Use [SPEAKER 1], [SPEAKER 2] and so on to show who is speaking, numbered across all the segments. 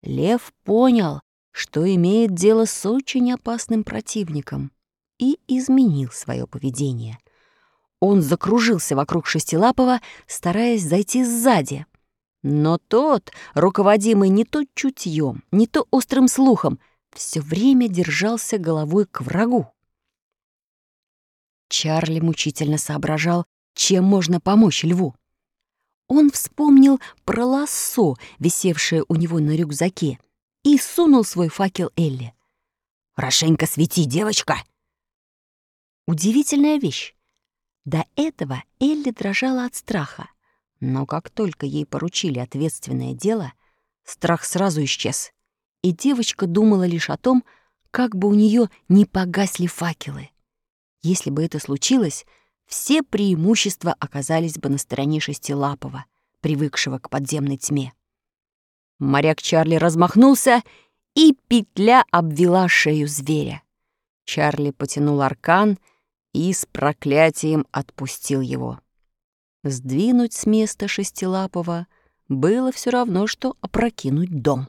[SPEAKER 1] Лев понял, что имеет дело с очень опасным противником, и изменил свое поведение. Он закружился вокруг Шестилапого, стараясь зайти сзади. Но тот, руководимый не то чутьем, не то острым слухом, все время держался головой к врагу. Чарли мучительно соображал, чем можно помочь льву. Он вспомнил про лассо, висевшее у него на рюкзаке, и сунул свой факел Элли. «Хорошенько свети, девочка!» Удивительная вещь. До этого Элли дрожала от страха, но как только ей поручили ответственное дело, страх сразу исчез, и девочка думала лишь о том, как бы у нее не погасли факелы. Если бы это случилось, все преимущества оказались бы на стороне Шестилапого, привыкшего к подземной тьме. Моряк Чарли размахнулся, и петля обвела шею зверя. Чарли потянул аркан и с проклятием отпустил его. Сдвинуть с места Шестилапого было все равно, что опрокинуть дом.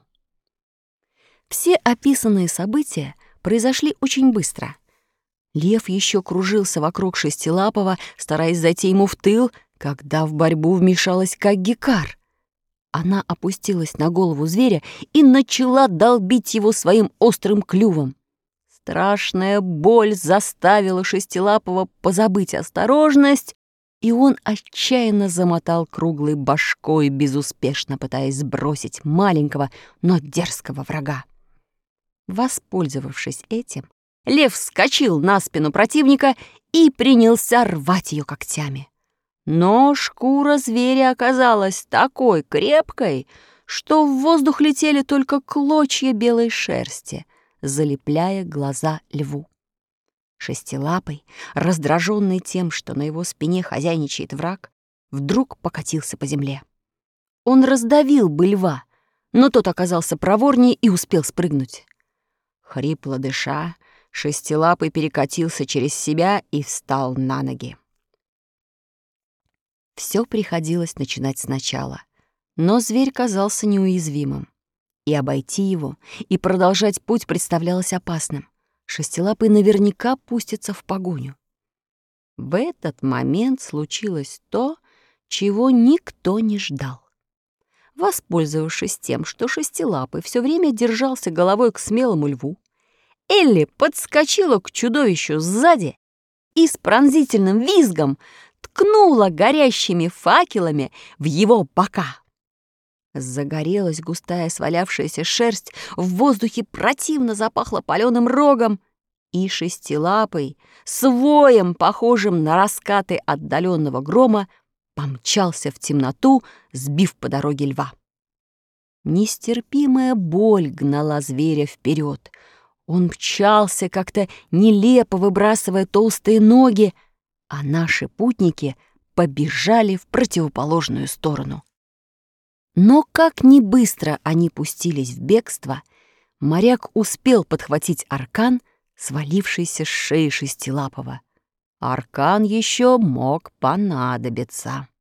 [SPEAKER 1] Все описанные события произошли очень быстро. Лев еще кружился вокруг Шестилапого, стараясь зайти ему в тыл, когда в борьбу вмешалась Каггикар. Она опустилась на голову зверя и начала долбить его своим острым клювом. Страшная боль заставила Шестилапого позабыть осторожность, и он отчаянно замотал круглой башкой, безуспешно пытаясь сбросить маленького, но дерзкого врага. Воспользовавшись этим, лев вскочил на спину противника и принялся рвать ее когтями. Но шкура зверя оказалась такой крепкой, что в воздух летели только клочья белой шерсти, залепляя глаза льву. Шестилапый, раздраженный тем, что на его спине хозяйничает враг, вдруг покатился по земле. Он раздавил бы льва, но тот оказался проворнее и успел спрыгнуть. Хрипло дыша, Шестилапый перекатился через себя и встал на ноги. Все приходилось начинать сначала, но зверь казался неуязвимым. И обойти его, и продолжать путь представлялось опасным. Шестилапый наверняка пустится в погоню. В этот момент случилось то, чего никто не ждал. Воспользовавшись тем, что Шестилапый все время держался головой к смелому льву, Элли подскочила к чудовищу сзади и с пронзительным визгом ткнула горящими факелами в его бока. Загорелась густая свалявшаяся шерсть, в воздухе противно запахло палёным рогом, и Шестилапый, с воем, похожим на раскаты отдаленного грома, помчался в темноту, сбив по дороге льва. Нестерпимая боль гнала зверя вперед. Он мчался, как-то нелепо выбрасывая толстые ноги, а наши путники побежали в противоположную сторону. Но как ни быстро они пустились в бегство, моряк успел подхватить аркан, свалившийся с шеи Шестилапого. Аркан еще мог понадобиться.